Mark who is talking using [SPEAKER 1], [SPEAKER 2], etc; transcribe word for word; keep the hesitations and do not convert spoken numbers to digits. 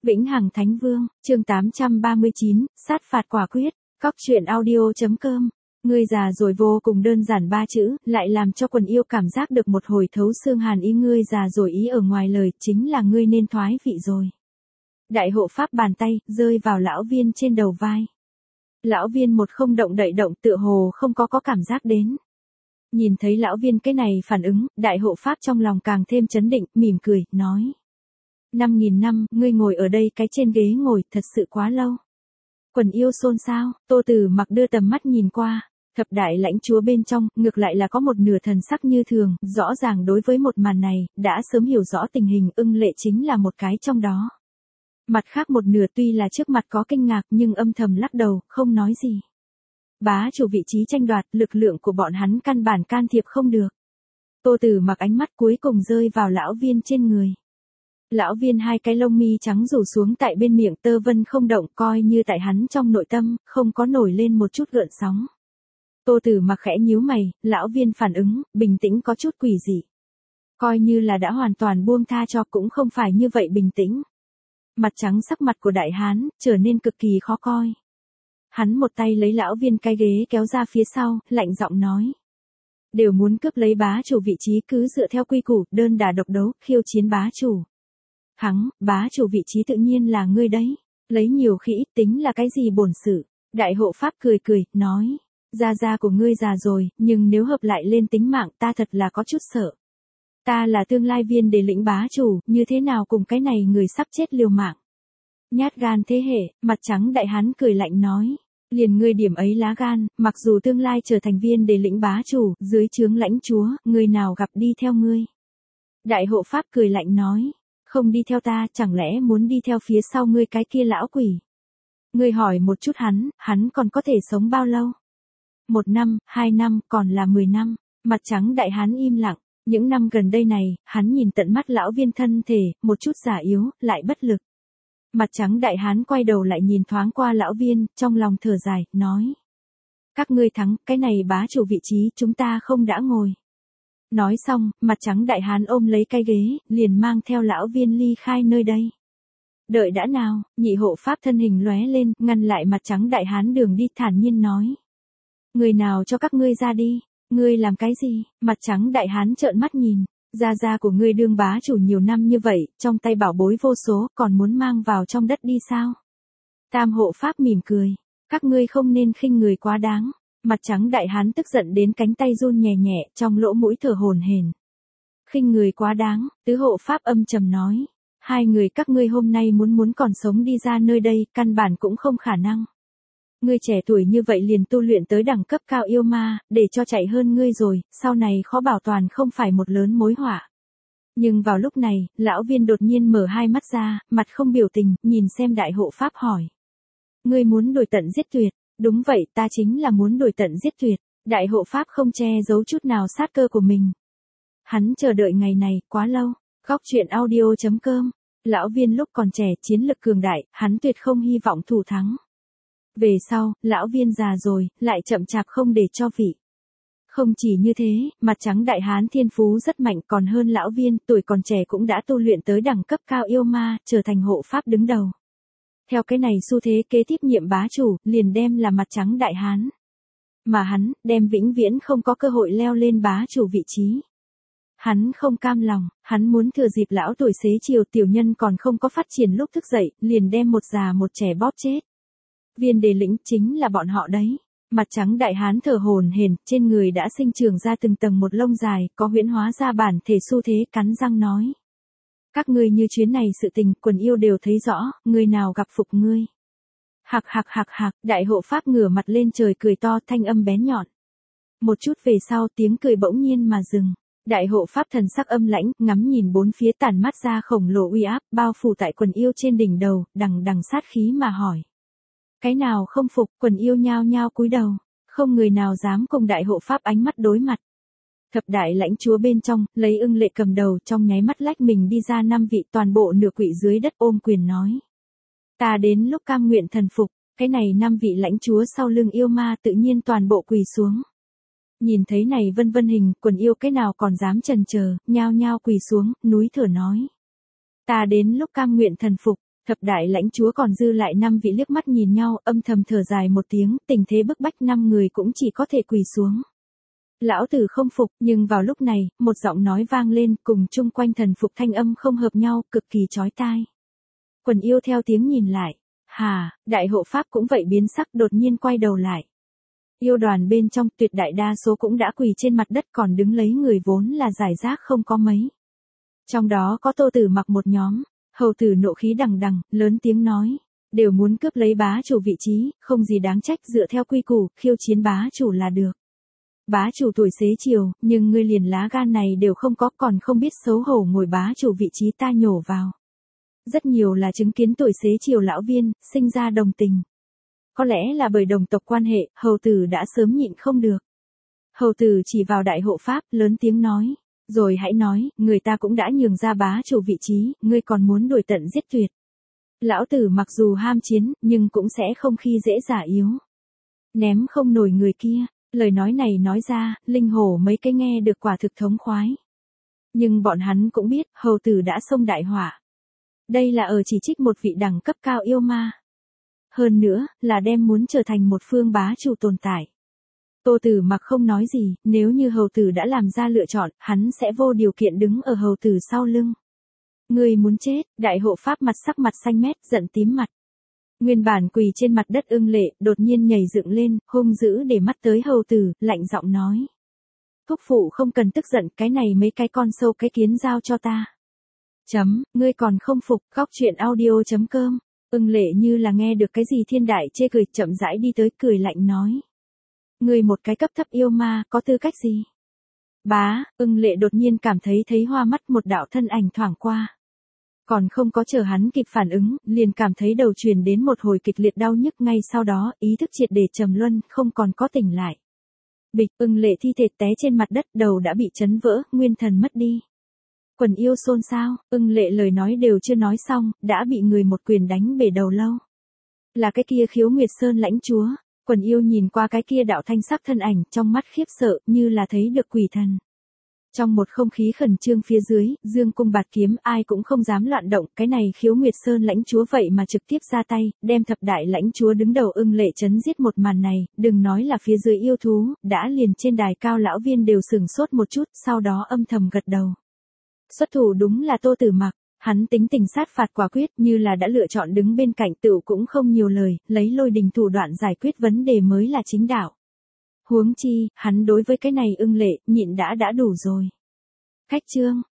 [SPEAKER 1] Vĩnh Hằng Thánh Vương, chương tám trăm ba mươi chín, sát phạt quả quyết, cóc truyện audio.com. Ngươi già rồi vô cùng đơn giản ba chữ, lại làm cho quần yêu cảm giác được một hồi thấu xương hàn ý. Ngươi già rồi ý ở ngoài lời, chính là ngươi nên thoái vị rồi. Đại hộ pháp bàn tay, rơi vào lão viên trên đầu vai. Lão viên một không động đậy động, tựa hồ không có có cảm giác đến. Nhìn thấy lão viên cái này phản ứng, đại hộ pháp trong lòng càng thêm chấn định, mỉm cười, nói. Năm nghìn năm, ngươi ngồi ở đây cái trên ghế ngồi, thật sự quá lâu. Quần yêu xôn xao, Tô Tử Mặc đưa tầm mắt nhìn qua, thập đại lãnh chúa bên trong, ngược lại là có một nửa thần sắc như thường, rõ ràng đối với một màn này, đã sớm hiểu rõ tình hình. Ưng Lệ chính là một cái trong đó. Mặt khác một nửa tuy là trước mặt có kinh ngạc nhưng âm thầm lắc đầu, không nói gì. Bá chủ vị trí tranh đoạt, lực lượng của bọn hắn căn bản can thiệp không được. Tô Tử Mặc ánh mắt cuối cùng rơi vào lão viên trên người. Lão viên hai cái lông mi trắng rủ xuống tại bên miệng, tơ vân không động, coi như tại hắn trong nội tâm, không có nổi lên một chút gợn sóng. Tô Tử Mặc khẽ nhíu mày, lão viên phản ứng, bình tĩnh có chút quỷ dị. Coi như là đã hoàn toàn buông tha cho cũng không phải như vậy bình tĩnh. Mặt trắng sắc mặt của đại hán, trở nên cực kỳ khó coi. Hắn một tay lấy lão viên cái ghế kéo ra phía sau, lạnh giọng nói. Đều muốn cướp lấy bá chủ vị trí cứ dựa theo quy củ, đơn đả độc đấu, khiêu chiến bá chủ. Hắng, bá chủ vị trí tự nhiên là ngươi đấy. Lấy nhiều khi ít tính là cái gì bổn sự. Đại hộ pháp cười cười, nói. Gia gia của ngươi già rồi, nhưng nếu hợp lại lên tính mạng ta thật là có chút sợ. Ta là tương lai viên để lĩnh bá chủ, như thế nào cùng cái này người sắp chết liều mạng. Nhát gan thế hệ, mặt trắng đại hán cười lạnh nói. Liền ngươi điểm ấy lá gan, mặc dù tương lai trở thành viên để lĩnh bá chủ, dưới trướng lãnh chúa, người nào gặp đi theo ngươi. Đại hộ pháp cười lạnh nói. Không đi theo ta, chẳng lẽ muốn đi theo phía sau ngươi cái kia lão quỷ. Ngươi hỏi một chút hắn, hắn còn có thể sống bao lâu? Một năm, hai năm, còn là mười năm. Mặt trắng đại hán im lặng. Những năm gần đây này, hắn nhìn tận mắt lão viên thân thể, một chút già yếu, lại bất lực. Mặt trắng đại hán quay đầu lại nhìn thoáng qua lão viên, trong lòng thở dài, nói. Các ngươi thắng, cái này bá chủ vị trí chúng ta không đã ngồi. Nói xong, mặt trắng đại hán ôm lấy cái ghế, liền mang theo lão viên ly khai nơi đây. Đợi đã nào, nhị hộ pháp thân hình lóe lên, ngăn lại mặt trắng đại hán đường đi, thản nhiên nói. Người nào cho các ngươi ra đi, ngươi làm cái gì? Mặt trắng đại hán trợn mắt nhìn, gia gia của ngươi đương bá chủ nhiều năm như vậy, trong tay bảo bối vô số, còn muốn mang vào trong đất đi sao? Tam hộ pháp mỉm cười, các ngươi không nên khinh người quá đáng. Mặt trắng đại hán tức giận đến cánh tay run nhẹ nhẹ, trong lỗ mũi thở hổn hển. Khinh người quá đáng, tứ hộ pháp âm trầm nói. Hai người các ngươi hôm nay muốn muốn còn sống đi ra nơi đây, căn bản cũng không khả năng. Ngươi trẻ tuổi như vậy liền tu luyện tới đẳng cấp cao yêu ma, để cho chạy hơn ngươi rồi, sau này khó bảo toàn không phải một lớn mối họa. Nhưng vào lúc này, lão viên đột nhiên mở hai mắt ra, mặt không biểu tình, nhìn xem đại hộ pháp hỏi. Ngươi muốn đuổi tận giết tuyệt. Đúng vậy, ta chính là muốn đuổi tận giết tuyệt. Đại hộ pháp không che giấu chút nào sát cơ của mình. Hắn chờ đợi ngày này, quá lâu. Góc truyện audio.com. Lão viên lúc còn trẻ, chiến lực cường đại, hắn tuyệt không hy vọng thủ thắng. Về sau, lão viên già rồi, lại chậm chạp không để cho vị. Không chỉ như thế, mặt trắng đại hán thiên phú rất mạnh, còn hơn lão viên, tuổi còn trẻ cũng đã tu luyện tới đẳng cấp cao yêu ma, trở thành hộ pháp đứng đầu. Theo cái này xu thế kế tiếp nhiệm bá chủ, liền đem là mặt trắng đại hán. Mà hắn, đem vĩnh viễn không có cơ hội leo lên bá chủ vị trí. Hắn không cam lòng, hắn muốn thừa dịp lão tuổi xế chiều tiểu nhân còn không có phát triển lúc thức dậy, liền đem một già một trẻ bóp chết. Viên đề lĩnh chính là bọn họ đấy. Mặt trắng đại hán thở hổn hển, trên người đã sinh trưởng ra từng tầng một lông dài, có huyễn hóa ra bản thể xu thế, cắn răng nói. Các ngươi như chuyến này sự tình, quần yêu đều thấy rõ, người nào gặp phục ngươi. Hạc hạc hạc hạc, đại hộ pháp ngửa mặt lên trời cười to, thanh âm bén nhọn. Một chút về sau tiếng cười bỗng nhiên mà dừng. Đại hộ pháp thần sắc âm lãnh, ngắm nhìn bốn phía tản mắt ra khổng lồ uy áp, bao phủ tại quần yêu trên đỉnh đầu, đằng đằng sát khí mà hỏi. Cái nào không phục, quần yêu nhao nhao cúi đầu, không người nào dám cùng đại hộ pháp ánh mắt đối mặt. Thập đại lãnh chúa bên trong, lấy Ưng Lệ cầm đầu, trong nháy mắt lách mình đi ra năm vị, toàn bộ nửa quỵ dưới đất ôm quyền nói. Ta đến lúc cam nguyện thần phục, cái này năm vị lãnh chúa sau lưng yêu ma tự nhiên toàn bộ quỳ xuống. Nhìn thấy này vân vân hình, quần yêu cái nào còn dám chần chờ, nhao nhao quỳ xuống, núi thở nói. Ta đến lúc cam nguyện thần phục, Thập đại lãnh chúa còn dư lại năm vị liếc mắt nhìn nhau, âm thầm thở dài một tiếng, tình thế bức bách năm người cũng chỉ có thể quỳ xuống. Lão tử không phục, nhưng vào lúc này, một giọng nói vang lên, cùng chung quanh thần phục thanh âm không hợp nhau, cực kỳ chói tai. Quần yêu theo tiếng nhìn lại. Hà, đại hộ pháp cũng vậy biến sắc, đột nhiên quay đầu lại. Yêu đoàn bên trong tuyệt đại đa số cũng đã quỳ trên mặt đất, còn đứng lấy người vốn là giải rác không có mấy. Trong đó có Tô Tử Mặc một nhóm. Hầu tử nộ khí đằng đằng, lớn tiếng nói. Đều muốn cướp lấy bá chủ vị trí, không gì đáng trách, dựa theo quy củ, khiêu chiến bá chủ là được. Bá chủ tuổi xế chiều, nhưng ngươi liền lá gan này đều không có, còn không biết xấu hổ ngồi bá chủ vị trí ta nhổ vào. Rất nhiều là chứng kiến tuổi xế chiều lão viên, sinh ra đồng tình. Có lẽ là bởi đồng tộc quan hệ, hầu tử đã sớm nhịn không được. Hầu tử chỉ vào đại hộ pháp, lớn tiếng nói. Rồi hãy nói, người ta cũng đã nhường ra bá chủ vị trí, ngươi còn muốn đuổi tận giết tuyệt. Lão tử mặc dù ham chiến, nhưng cũng sẽ không khi dễ giả yếu. Ném không nổi người kia, lời nói này nói ra, linh hổ mấy cái nghe được quả thực thống khoái. Nhưng bọn hắn cũng biết, hầu tử đã xông đại hỏa. Đây là ở chỉ trích một vị đẳng cấp cao yêu ma. Hơn nữa, là đem muốn trở thành một phương bá chủ tồn tại. Tô Tử Mặc không nói gì, nếu như hầu tử đã làm ra lựa chọn, hắn sẽ vô điều kiện đứng ở hầu tử sau lưng. Ngươi muốn chết, đại hộ pháp mặt sắc mặt xanh mét, giận tím mặt. Nguyên bản quỳ trên mặt đất Ưng Lệ, đột nhiên nhảy dựng lên, hung dữ để mắt tới hầu tử, lạnh giọng nói. Thúc phụ không cần tức giận, cái này mấy cái con sâu cái kiến giao cho ta. Chấm, ngươi còn không phục, góc chuyện audio chấm com. Ưng Lệ như là nghe được cái gì thiên đại chê cười, chậm rãi đi tới, cười lạnh nói. Ngươi một cái cấp thấp yêu ma, có tư cách gì? Bá, Ưng Lệ đột nhiên cảm thấy thấy hoa mắt, một đạo thân ảnh thoảng qua. Còn không có chờ hắn kịp phản ứng, liền cảm thấy đầu truyền đến một hồi kịch liệt đau nhức, ngay sau đó, ý thức triệt để trầm luân, không còn có tỉnh lại. Bịch, Ưng Lệ thi thể té trên mặt đất, đầu đã bị chấn vỡ, nguyên thần mất đi. Quần yêu xôn xao, Ưng Lệ lời nói đều chưa nói xong, đã bị người một quyền đánh bể đầu lâu. Là cái kia Khiếu Nguyệt Sơn lãnh chúa. Quần yêu nhìn qua cái kia đạo thanh sắc thân ảnh, trong mắt khiếp sợ, như là thấy được quỷ thần. Trong một không khí khẩn trương phía dưới, dương cung bạt kiếm, ai cũng không dám loạn động, cái này Khiếu Nguyệt Sơn lãnh chúa vậy mà trực tiếp ra tay, đem thập đại lãnh chúa đứng đầu Ưng Lệ chấn giết. Một màn này, đừng nói là phía dưới yêu thú, đã liền trên đài cao lão viên đều sửng sốt một chút, sau đó âm thầm gật đầu. Xuất thủ đúng là Tô Tử Mặc. Hắn tính tình sát phạt quả quyết, như là đã lựa chọn đứng bên cạnh, tựu cũng không nhiều lời, lấy lôi đình thủ đoạn giải quyết vấn đề mới là chính đạo. Huống chi, hắn đối với cái này Ưng Lệ, nhịn đã đã đủ rồi. Khách trương,